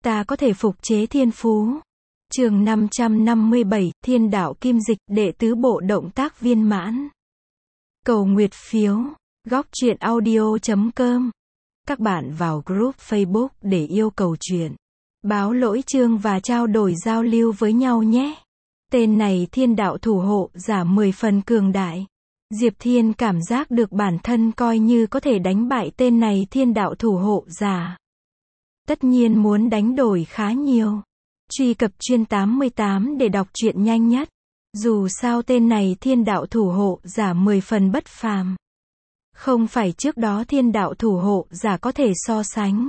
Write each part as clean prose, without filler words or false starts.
Ta có thể phục chế thiên phú. Chương 557, Thiên đạo kim dịch, đệ tứ bộ động tác viên mãn. Cầu nguyệt phiếu, góc truyện audio.com. Các bạn vào group Facebook để yêu cầu truyện, báo lỗi chương và trao đổi giao lưu với nhau nhé. Tên này thiên đạo thủ hộ giả 10 phần cường đại. Diệp Thiên cảm giác được bản thân coi như có thể đánh bại tên này thiên đạo thủ hộ giả. Tất nhiên muốn đánh đổi khá nhiều. Truy cập chuyên 88 để đọc truyện nhanh nhất. Dù sao tên này thiên đạo thủ hộ giả 10 phần bất phàm. Không phải trước đó thiên đạo thủ hộ giả có thể so sánh.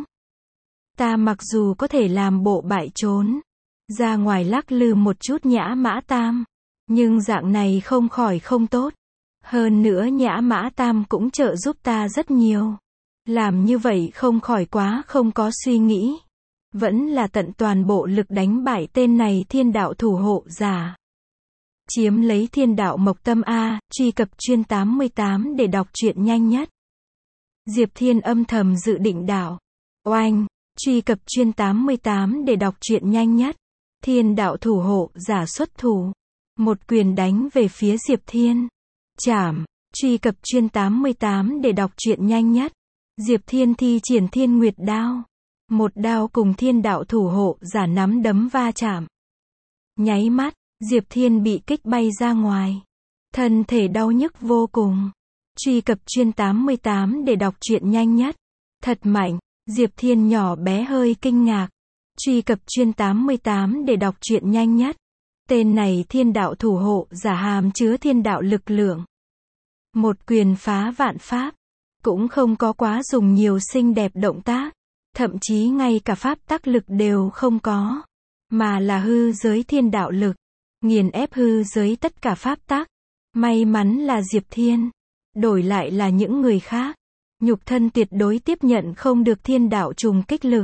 Ta mặc dù có thể làm bộ bại trốn, ra ngoài lắc lư một chút nhã mã tam, nhưng dạng này không khỏi không tốt. Hơn nữa nhã mã tam cũng trợ giúp ta rất nhiều. Làm như vậy không khỏi quá không có suy nghĩ. Vẫn là tận toàn bộ lực đánh bại tên này thiên đạo thủ hộ giả. Chiếm lấy thiên đạo mộc tâm A, truy cập chuyên 88 để đọc truyện nhanh nhất. Diệp Thiên âm thầm dự định đạo. Oanh, truy cập chuyên 88 để đọc truyện nhanh nhất. Thiên đạo thủ hộ giả xuất thủ. Một quyền đánh về phía Diệp Thiên. Chảm, truy cập chuyên 88 để đọc truyện nhanh nhất. Diệp Thiên thi triển thiên nguyệt đao. Một đao cùng thiên đạo thủ hộ giả nắm đấm va chạm. Nháy mắt, Diệp Thiên bị kích bay ra ngoài. Thân thể đau nhức vô cùng. Truy cập chuyên 88 để đọc truyện nhanh nhất. Thật mạnh, Diệp Thiên nhỏ bé hơi kinh ngạc. Truy cập chuyên 88 để đọc truyện nhanh nhất. Tên này thiên đạo thủ hộ giả hàm chứa thiên đạo lực lượng. Một quyền phá vạn pháp. Cũng không có quá dùng nhiều xinh đẹp động tác. Thậm chí ngay cả pháp tắc lực đều không có. Mà là hư giới thiên đạo lực. Nghiền ép hư giới tất cả pháp tắc. May mắn là Diệp Thiên. Đổi lại là những người khác. Nhục thân tuyệt đối tiếp nhận không được thiên đạo trùng kích lực.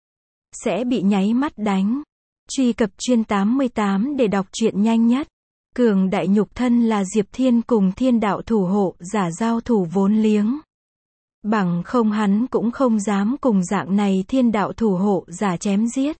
Sẽ bị nháy mắt đánh. Truy cập chuyên 88 để đọc truyện nhanh nhất. Cường đại nhục thân là Diệp Thiên cùng thiên đạo thủ hộ giả giao thủ vốn liếng. Bằng không hắn cũng không dám cùng dạng này thiên đạo thủ hộ giả chém giết.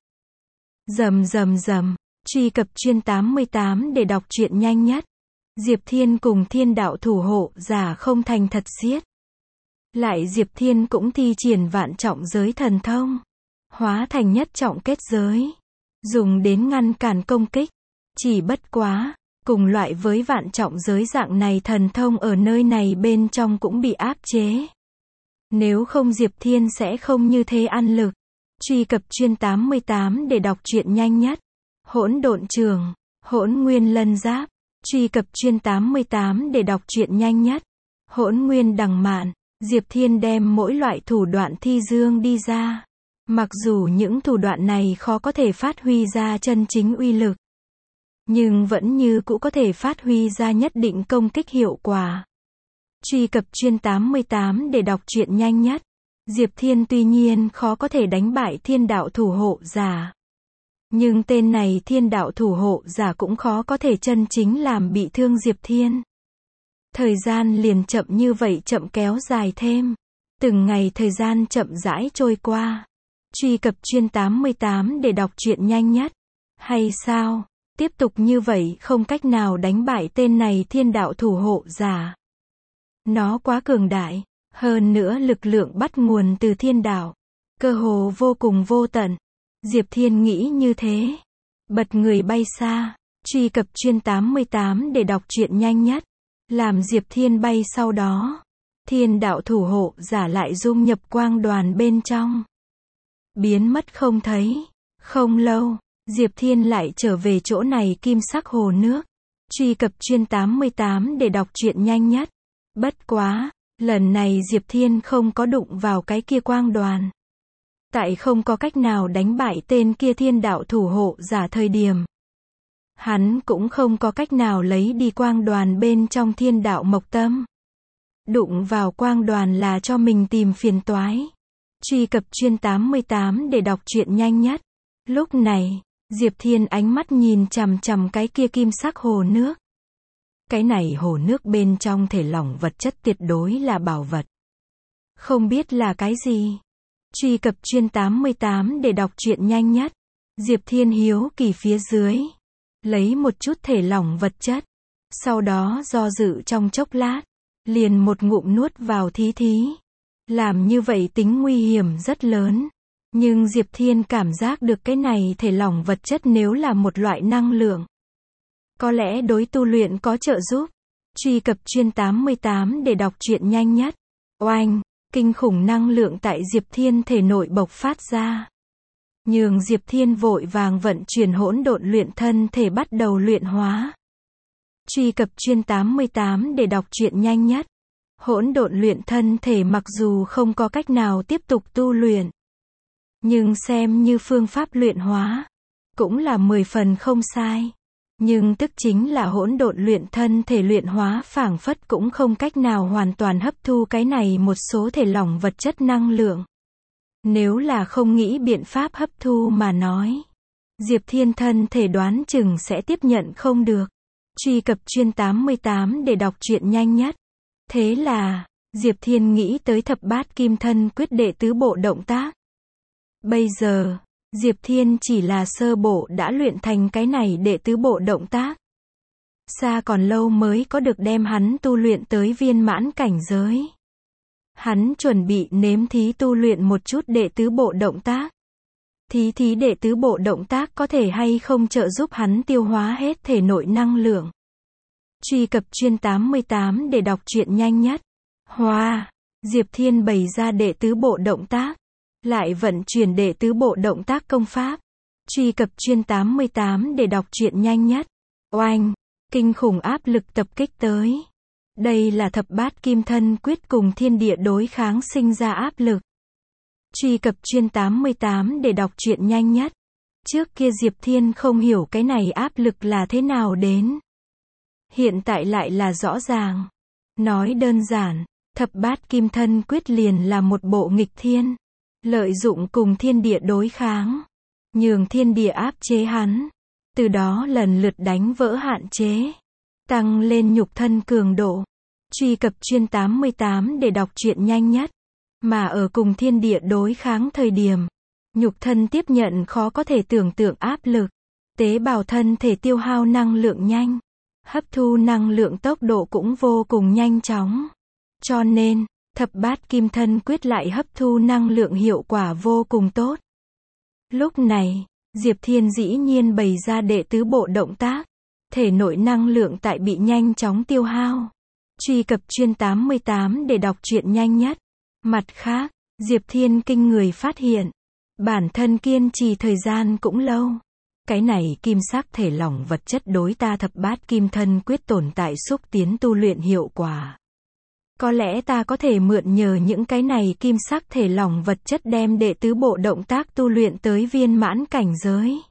Rầm rầm rầm, truy cập chuyên 88 để đọc truyện nhanh nhất. Diệp Thiên cùng thiên đạo thủ hộ giả không thành thật giết. Lại Diệp Thiên cũng thi triển vạn trọng giới thần thông. Hóa thành nhất trọng kết giới. Dùng đến ngăn cản công kích. Chỉ bất quá, cùng loại với vạn trọng giới dạng này thần thông ở nơi này bên trong cũng bị áp chế. Nếu không Diệp Thiên sẽ không như thế ăn lực. Truy cập chuyên 88 để đọc truyện nhanh nhất. Hỗn độn trường, hỗn nguyên lân giáp. Truy cập chuyên 88 để đọc truyện nhanh nhất. Hỗn nguyên đằng mạn. Diệp Thiên đem mỗi loại thủ đoạn thi dương đi ra. Mặc dù những thủ đoạn này khó có thể phát huy ra chân chính uy lực. Nhưng vẫn như cũ có thể phát huy ra nhất định công kích hiệu quả. Truy cập chuyên 88 để đọc truyện nhanh nhất. Diệp Thiên tuy nhiên khó có thể đánh bại thiên đạo thủ hộ giả. Nhưng tên này thiên đạo thủ hộ giả cũng khó có thể chân chính làm bị thương Diệp Thiên. Thời gian liền chậm như vậy chậm kéo dài thêm. Từng ngày thời gian chậm rãi trôi qua. Truy cập chuyên 88 để đọc truyện nhanh nhất. Hay sao? Tiếp tục như vậy không cách nào đánh bại tên này thiên đạo thủ hộ giả. Nó quá cường đại. Hơn nữa lực lượng bắt nguồn từ thiên đạo. Cơ hồ vô cùng vô tận. Diệp Thiên nghĩ như thế. Bật người bay xa. Truy cập chuyên 88 để đọc truyện nhanh nhất. Làm Diệp Thiên bay sau đó. Thiên đạo thủ hộ giả lại dung nhập quang đoàn bên trong. Biến mất không thấy. Không lâu, Diệp Thiên lại trở về chỗ này kim sắc hồ nước. Truy cập chuyên 88 để đọc truyện nhanh nhất. Bất quá, lần này Diệp Thiên không có đụng vào cái kia quang đoàn. Tại không có cách nào đánh bại tên kia thiên đạo thủ hộ giả thời điểm. Hắn cũng không có cách nào lấy đi quang đoàn bên trong thiên đạo mộc tâm. Đụng vào quang đoàn là cho mình tìm phiền toái. Truy cập chuyên 88 để đọc truyện nhanh nhất. Lúc này, Diệp Thiên ánh mắt nhìn chằm chằm cái kia kim sắc hồ nước. Cái này hồ nước bên trong thể lỏng vật chất tuyệt đối là bảo vật. Không biết là cái gì. Truy cập chuyên 88 để đọc truyện nhanh nhất. Diệp Thiên hiếu kỳ phía dưới. Lấy một chút thể lỏng vật chất. Sau đó do dự trong chốc lát. Liền một ngụm nuốt vào thí thí. Làm như vậy tính nguy hiểm rất lớn. Nhưng Diệp Thiên cảm giác được cái này thể lỏng vật chất nếu là một loại năng lượng. Có lẽ đối tu luyện có trợ giúp. Truy cập chuyên 88 để đọc truyện nhanh nhất. Oanh! Kinh khủng năng lượng tại Diệp Thiên thể nội bộc phát ra. Nhường Diệp Thiên vội vàng vận chuyển hỗn độn luyện thân thể bắt đầu luyện hóa. Truy cập chuyên 88 để đọc truyện nhanh nhất. Hỗn độn luyện thân thể mặc dù không có cách nào tiếp tục tu luyện. Nhưng xem như phương pháp luyện hóa. Cũng là 10 phần không sai. Nhưng tức chính là hỗn độn luyện thân thể luyện hóa phảng phất cũng không cách nào hoàn toàn hấp thu cái này một số thể lỏng vật chất năng lượng. Nếu là không nghĩ biện pháp hấp thu mà nói. Diệp Thiên thân thể đoán chừng sẽ tiếp nhận không được. Truy cập chuyên 88 để đọc truyện nhanh nhất. Thế là, Diệp Thiên nghĩ tới thập bát kim thân quyết đệ tứ bộ động tác. Bây giờ, Diệp Thiên chỉ là sơ bộ đã luyện thành cái này đệ tứ bộ động tác. Xa còn lâu mới có được đem hắn tu luyện tới viên mãn cảnh giới. Hắn chuẩn bị nếm thí tu luyện một chút đệ tứ bộ động tác. Thí đệ tứ bộ động tác có thể hay không trợ giúp hắn tiêu hóa hết thể nội năng lượng. Truy cập chuyên 88 để đọc truyện nhanh nhất. Hoa! Diệp Thiên bày ra đệ tứ bộ động tác. Lại vận chuyển đệ tứ bộ động tác công pháp. Truy cập chuyên 88 để đọc truyện nhanh nhất. Oanh! Kinh khủng áp lực tập kích tới. Đây là thập bát kim thân quyết cùng thiên địa đối kháng sinh ra áp lực. Truy cập chuyên 88 để đọc truyện nhanh nhất. Trước kia Diệp Thiên không hiểu cái này áp lực là thế nào đến. Hiện tại lại là rõ ràng. Nói đơn giản, thập bát kim thân quyết liền là một bộ nghịch thiên. Lợi dụng cùng thiên địa đối kháng. Nhường thiên địa áp chế hắn. Từ đó lần lượt đánh vỡ hạn chế. Tăng lên nhục thân cường độ. Truy cập chuyên 88 để đọc truyện nhanh nhất. Mà ở cùng thiên địa đối kháng thời điểm. Nhục thân tiếp nhận khó có thể tưởng tượng áp lực. Tế bào thân thể tiêu hao năng lượng nhanh. Hấp thu năng lượng tốc độ cũng vô cùng nhanh chóng. Cho nên, thập bát kim thân quyết lại hấp thu năng lượng hiệu quả vô cùng tốt. Lúc này, Diệp Thiên dĩ nhiên bày ra đệ tứ bộ động tác. Thể nội năng lượng tại bị nhanh chóng tiêu hao. Truy cập chuyên 88 để đọc truyện nhanh nhất. Mặt khác, Diệp Thiên kinh người phát hiện. Bản thân kiên trì thời gian cũng lâu. Cái này kim sắc thể lỏng vật chất đối ta thập bát kim thân quyết tồn tại xúc tiến tu luyện hiệu quả. Có lẽ ta có thể mượn nhờ những cái này kim sắc thể lỏng vật chất đem đệ tứ bộ động tác tu luyện tới viên mãn cảnh giới.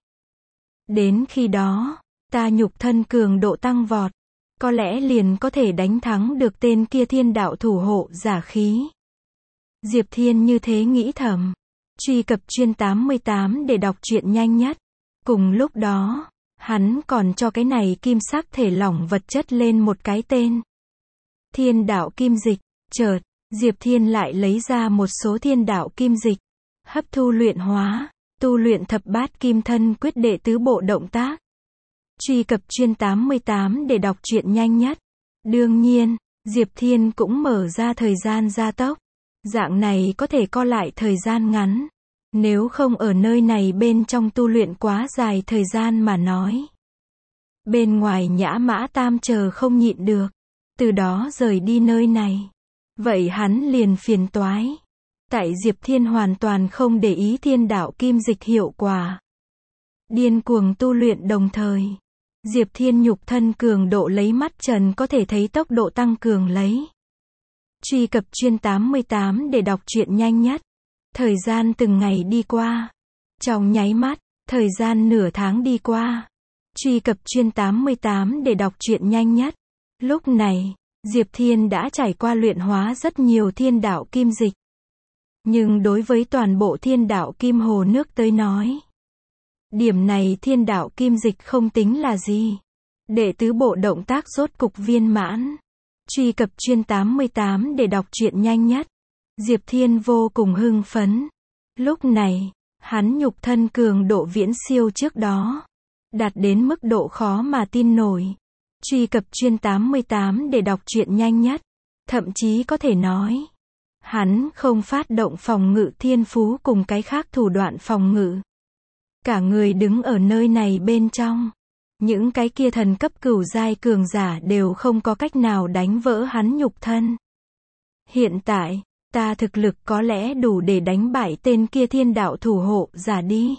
Đến khi đó, ta nhục thân cường độ tăng vọt. Có lẽ liền có thể đánh thắng được tên kia thiên đạo thủ hộ giả khí. Diệp Thiên như thế nghĩ thầm. Truy cập chuyên 88 để đọc truyện nhanh nhất. Cùng lúc đó, hắn còn cho cái này kim sắc thể lỏng vật chất lên một cái tên. Thiên đạo kim dịch. Chợt, Diệp Thiên lại lấy ra một số thiên đạo kim dịch. Hấp thu luyện hóa, tu luyện thập bát kim thân quyết đệ tứ bộ động tác. Truy cập chuyên 88 để đọc truyện nhanh nhất. Đương nhiên, Diệp Thiên cũng mở ra thời gian gia tốc. Dạng này có thể co lại thời gian ngắn. Nếu không ở nơi này bên trong tu luyện quá dài thời gian mà nói. Bên ngoài Nhã Mã Tam chờ không nhịn được. Từ đó rời đi nơi này. Vậy hắn liền phiền toái. Tại Diệp Thiên hoàn toàn không để ý thiên đạo kim dịch hiệu quả. Điên cuồng tu luyện đồng thời. Diệp Thiên nhục thân cường độ lấy mắt trần có thể thấy tốc độ tăng cường lấy. Truy cập chuyên 88 để đọc truyện nhanh nhất. Thời gian từng ngày đi qua. Trong nháy mắt, thời gian nửa tháng đi qua. Truy cập chuyên 88 để đọc truyện nhanh nhất. Lúc này, Diệp Thiên đã trải qua luyện hóa rất nhiều thiên đạo kim dịch. Nhưng đối với toàn bộ thiên đạo kim hồ nước tới nói. Điểm này thiên đạo kim dịch không tính là gì. Đệ tứ bộ động tác rốt cục viên mãn. Truy cập chuyên 88 để đọc truyện nhanh nhất. Diệp Thiên vô cùng hưng phấn. Lúc này, hắn nhục thân cường độ viễn siêu trước đó, đạt đến mức độ khó mà tin nổi. Truy cập chuyên 88 để đọc truyện nhanh nhất. Thậm chí có thể nói, hắn không phát động phòng ngự thiên phú cùng cái khác thủ đoạn phòng ngự. Cả người đứng ở nơi này bên trong, những cái kia thần cấp cửu giai cường giả đều không có cách nào đánh vỡ hắn nhục thân. Hiện tại, ta thực lực có lẽ đủ để đánh bại tên kia thiên đạo thủ hộ giả đi.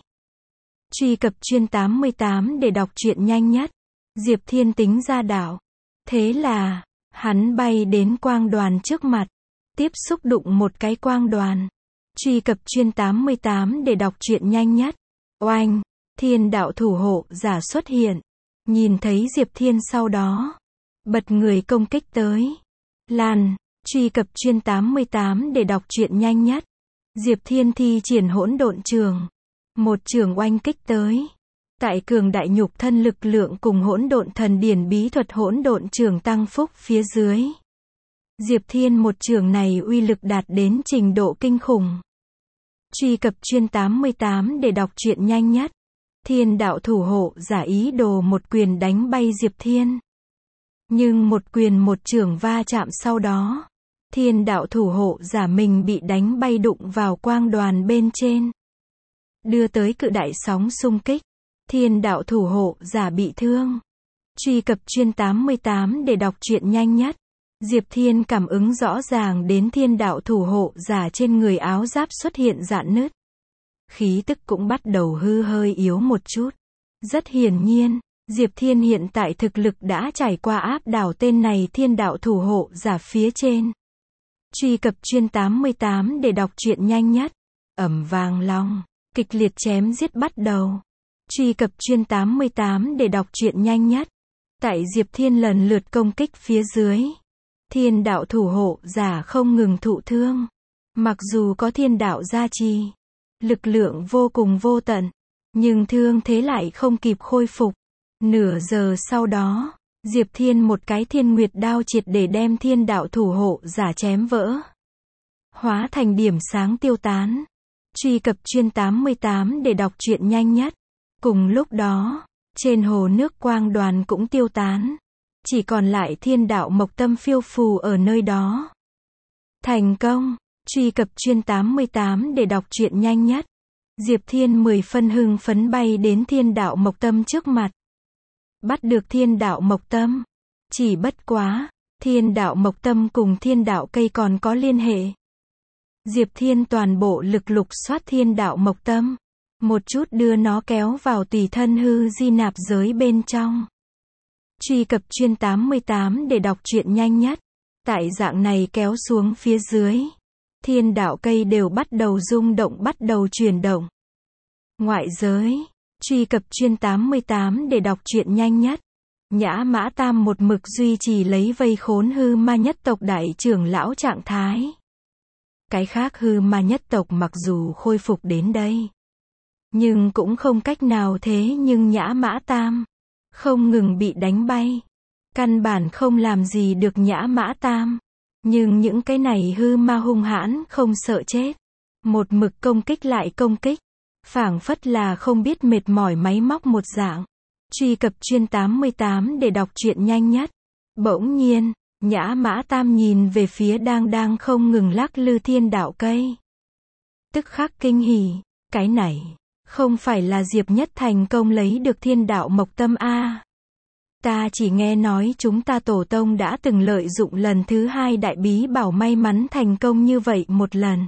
Truy cập chuyên 88 để đọc truyện nhanh nhất. Diệp Thiên tính ra đạo. Thế là, hắn bay đến quang đoàn trước mặt, tiếp xúc đụng một cái quang đoàn. Truy cập chuyên 88 để đọc truyện nhanh nhất. Oanh, thiên đạo thủ hộ giả xuất hiện. Nhìn thấy Diệp Thiên sau đó, bật người công kích tới. Lan, truy cập chuyên 88 để đọc truyện nhanh nhất. Diệp Thiên thi triển hỗn độn trường. Một trường oanh kích tới. Tại cường đại nhục thân lực lượng cùng hỗn độn thần điển bí thuật hỗn độn trường tăng phúc phía dưới. Diệp Thiên một trường này uy lực đạt đến trình độ kinh khủng. Truy cập chuyên 88 để đọc truyện nhanh nhất. Thiên đạo thủ hộ giả ý đồ một quyền đánh bay Diệp Thiên. Nhưng một quyền một trường va chạm sau đó, thiên đạo thủ hộ giả mình bị đánh bay đụng vào quang đoàn bên trên. Đưa tới cự đại sóng xung kích. Thiên đạo thủ hộ giả bị thương. Truy cập chuyên 88 để đọc truyện nhanh nhất. Diệp Thiên cảm ứng rõ ràng đến thiên đạo thủ hộ giả trên người áo giáp xuất hiện rạn nứt. Khí tức cũng bắt đầu hư hơi yếu một chút. Rất hiển nhiên, Diệp Thiên hiện tại thực lực đã trải qua áp đảo tên này thiên đạo thủ hộ giả phía trên. Truy cập chuyên 88 để đọc truyện nhanh nhất. Ầm vang long, kịch liệt chém giết bắt đầu. Truy cập chuyên 88 để đọc truyện nhanh nhất. Tại Diệp Thiên lần lượt công kích phía dưới, thiên đạo thủ hộ giả không ngừng thụ thương. Mặc dù có thiên đạo gia trì, lực lượng vô cùng vô tận, nhưng thương thế lại không kịp khôi phục. Nửa giờ sau đó, Diệp Thiên một cái thiên nguyệt đao triệt để đem thiên đạo thủ hộ giả chém vỡ. Hóa thành điểm sáng tiêu tán. Truy cập chuyên 88 để đọc truyện nhanh nhất. Cùng lúc đó, trên hồ nước quang đoàn cũng tiêu tán. Chỉ còn lại thiên đạo mộc tâm phiêu phù ở nơi đó. Thành công. Truy cập chuyên 88 để đọc truyện nhanh nhất. Diệp Thiên 10 phân hưng phấn bay đến thiên đạo mộc tâm trước mặt. Bắt được thiên đạo mộc tâm. Chỉ bất quá, thiên đạo mộc tâm cùng thiên đạo cây còn có liên hệ. Diệp Thiên toàn bộ lực lục soát thiên đạo mộc tâm. Một chút đưa nó kéo vào tùy thân hư di nạp giới bên trong. Truy cập chuyên 88 để đọc truyện nhanh nhất. Tại dạng này kéo xuống phía dưới, thiên đạo cây đều bắt đầu rung động bắt đầu chuyển động. Ngoại giới, truy cập chuyên 88 để đọc truyện nhanh nhất. Nhã Mã Tam một mực duy trì lấy vây khốn hư ma nhất tộc đại trưởng lão trạng thái. Cái khác hư ma nhất tộc mặc dù khôi phục đến đây, nhưng cũng không cách nào thế nhưng Nhã Mã Tam không ngừng bị đánh bay. Căn bản không làm gì được Nhã Mã Tam. Nhưng những cái này hư ma hung hãn không sợ chết. Một mực công kích lại công kích. Phảng phất là không biết mệt mỏi máy móc một dạng. Truy cập chuyên 88 để đọc truyện nhanh nhất. Bỗng nhiên, Nhã Mã Tam nhìn về phía đang không ngừng lắc lư thiên đạo cây. Tức khắc kinh hỉ. Cái này, không phải là Diệp Nhất thành công lấy được thiên đạo mộc tâm a? Ta chỉ nghe nói chúng ta tổ tông đã từng lợi dụng lần thứ 2 đại bí bảo may mắn thành công như vậy một lần.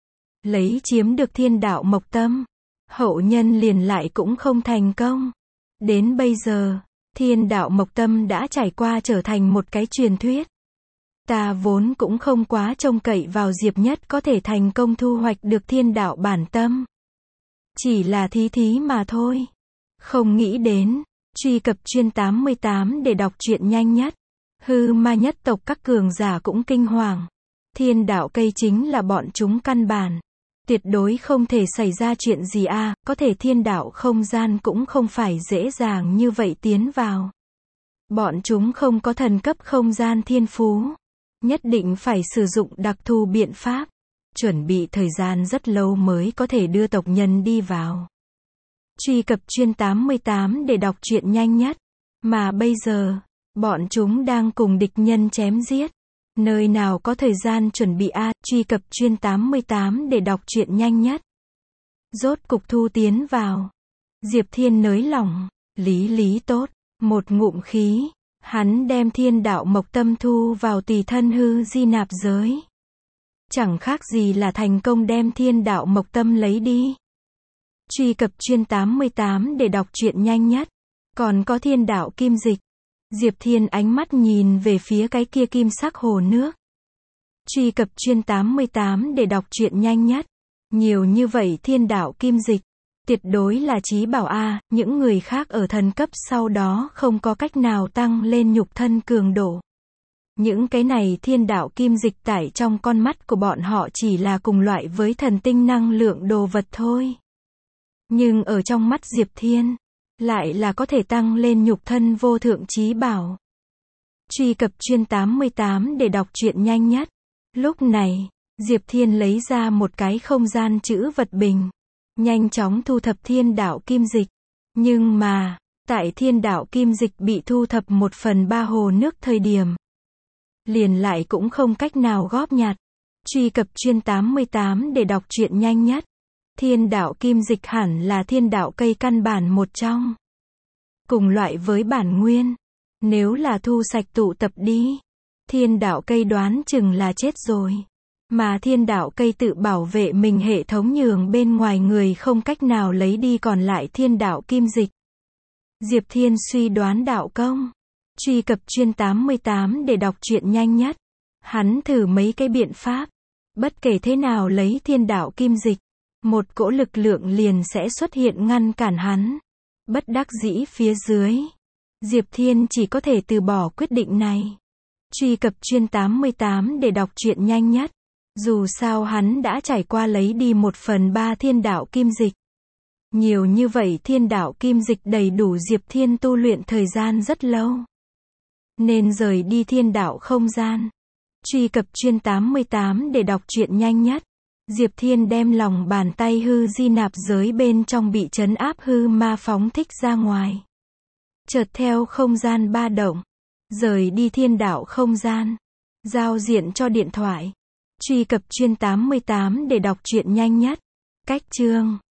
Lấy chiếm được thiên đạo mộc tâm. Hậu nhân liền lại cũng không thành công. Đến bây giờ, thiên đạo mộc tâm đã trải qua trở thành một cái truyền thuyết. Ta vốn cũng không quá trông cậy vào Diệp Nhất có thể thành công thu hoạch được thiên đạo bản tâm. Chỉ là thí mà thôi. Không nghĩ đến. Truy cập chuyên 88 để đọc truyện nhanh nhất. Hư ma nhất tộc các cường giả cũng kinh hoàng. Thiên đạo cây chính là bọn chúng căn bản. Tuyệt đối không thể xảy ra chuyện gì a, có thể thiên đạo không gian cũng không phải dễ dàng như vậy tiến vào. Bọn chúng không có thần cấp không gian thiên phú. Nhất định phải sử dụng đặc thù biện pháp. chuẩn bị thời gian rất lâu mới có thể đưa tộc nhân đi vào. Truy cập chuyên 88 để đọc truyện nhanh nhất. Mà bây giờ, bọn chúng đang cùng địch nhân chém giết. Nơi nào có thời gian chuẩn bị truy cập chuyên 88 để đọc truyện nhanh nhất. Rốt cục thu tiến vào. Diệp Thiên nới lỏng, lý tốt, một ngụm khí, hắn đem thiên đạo mộc tâm thu vào tùy thân hư di nạp giới. Chẳng khác gì là thành công đem thiên đạo mộc tâm lấy đi. Truy cập chuyên 88 để đọc truyện nhanh nhất. Còn có thiên đạo kim dịch. Diệp Thiên ánh mắt nhìn về phía cái kia kim sắc hồ nước. Truy cập chuyên 88 để đọc truyện nhanh nhất. Nhiều như vậy thiên đạo kim dịch. Tuyệt đối là chí bảo những người khác ở thần cấp sau đó không có cách nào tăng lên nhục thân cường độ. Những cái này thiên đạo kim dịch tại trong con mắt của bọn họ chỉ là cùng loại với thần tinh năng lượng đồ vật thôi. Nhưng ở trong mắt Diệp Thiên, lại là có thể tăng lên nhục thân vô thượng chí bảo. Truy cập chuyên 88 để đọc truyện nhanh nhất. Lúc này, Diệp Thiên lấy ra một cái không gian trữ vật bình. Nhanh chóng thu thập thiên đạo kim dịch. Nhưng mà, tại thiên đạo kim dịch bị thu thập 1/3 hồ nước thời điểm, liền lại cũng không cách nào góp nhặt. Truy cập chuyên 88 để đọc truyện nhanh nhất. Thiên đạo kim dịch hẳn là thiên đạo cây căn bản một trong. Cùng loại với bản nguyên. Nếu là thu sạch tụ tập đi, thiên đạo cây đoán chừng là chết rồi. Mà thiên đạo cây tự bảo vệ mình hệ thống nhường bên ngoài người không cách nào lấy đi còn lại thiên đạo kim dịch. Diệp Thiên suy đoán đạo công. Truy cập chuyên 88 để đọc truyện nhanh nhất. Hắn thử mấy cái biện pháp. Bất kể thế nào lấy thiên đạo kim dịch, một cỗ lực lượng liền sẽ xuất hiện ngăn cản hắn. Bất đắc dĩ phía dưới, Diệp Thiên chỉ có thể từ bỏ quyết định này. Truy cập chuyên 88 để đọc truyện nhanh nhất. Dù sao hắn đã trải qua lấy đi 1/3 thiên đạo kim dịch. Nhiều như vậy thiên đạo kim dịch đầy đủ Diệp Thiên tu luyện thời gian rất lâu. Nên rời đi thiên đạo không gian. Truy cập chuyên 88 để đọc truyện nhanh nhất. Diệp Thiên đem lòng bàn tay hư di nạp giới bên trong bị trấn áp hư ma phóng thích ra ngoài. Chợt theo không gian ba động, rời đi thiên đạo không gian. Giao diện cho điện thoại. Truy cập chuyên 88 để đọc truyện nhanh nhất. Cách chương